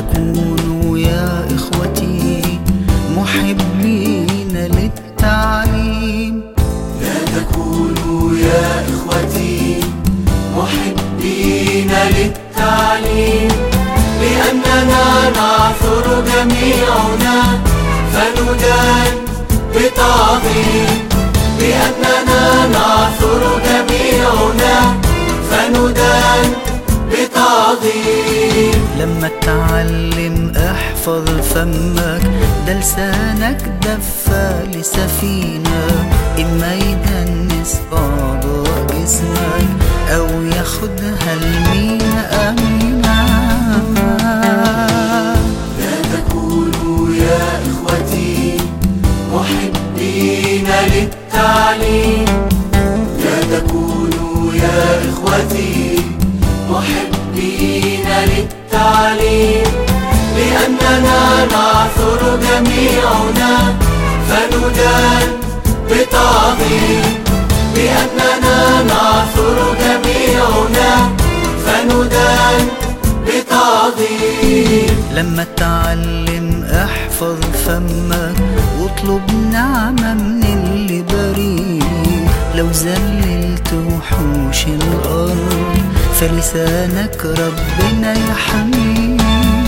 تكونوا يا إخوتي محبين للتعليم. لا تكونوا يا إخوتي محبين للتعليم، لأننا نعثر جميعنا فندان بتعظيم. لأننا نعثر جميعنا فندان بتعظيم. لما تتعلم احفظ فمك، ده لسانك دفى لسفينة، إما يدنس أعضاء جسمك أو ياخدها المينا أمينة. لا تكونوا يا إخوتي محبين للتعليم. لا تكونوا يا إخوتي محبين للتعليم، لأننا نعثر جميعنا فندان بتعظيم. لأننا نعثر جميعنا فندان بتعظيم. لما تتعلم احفظ فمك واطلب نعمة من اللي بريء. لو زللت وحوش الأرض فلسانك ربنا يحميه.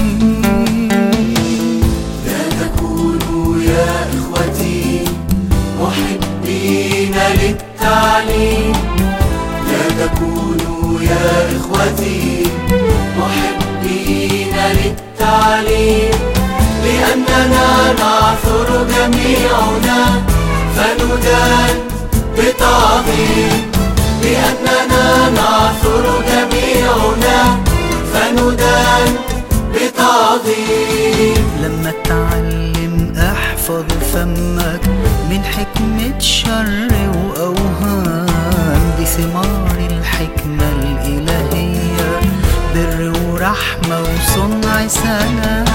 لا تكونوا يا إخوتي محبين للتعليم. لا تكونوا يا إخوتي محبين للتعليم، لأننا نعثر جميعنا فندان بتعظيم. لأننا نعثر جميعنا فندان بتعظيم. لما تتعلم احفظ فمك من حكمة شر وأوهام، دي ثمار الحكمة الإلهية، بر ورحمة وصنع سلام.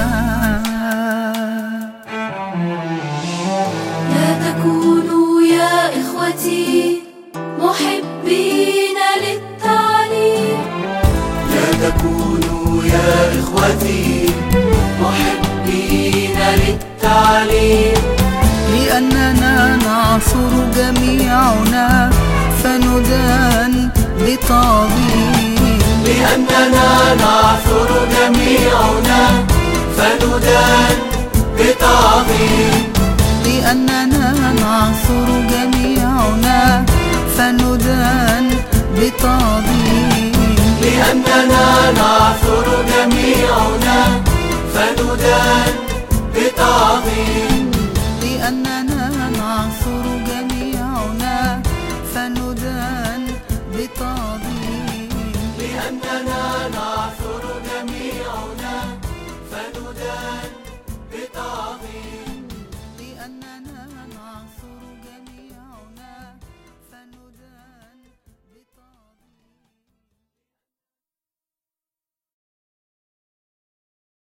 لا تكونوا يا إخوتي محبين للتعليم. لا تكونوا يا إخوتي محبين للتعليم، لأننا نعثر جميعنا فندان بتعظيم. لأننا نعثر جميعنا فندان بتعظيم. لأننا نعثر جميعنا فندان بتعظيم. لأننا نعثر جميعنا فندان بتعظيم.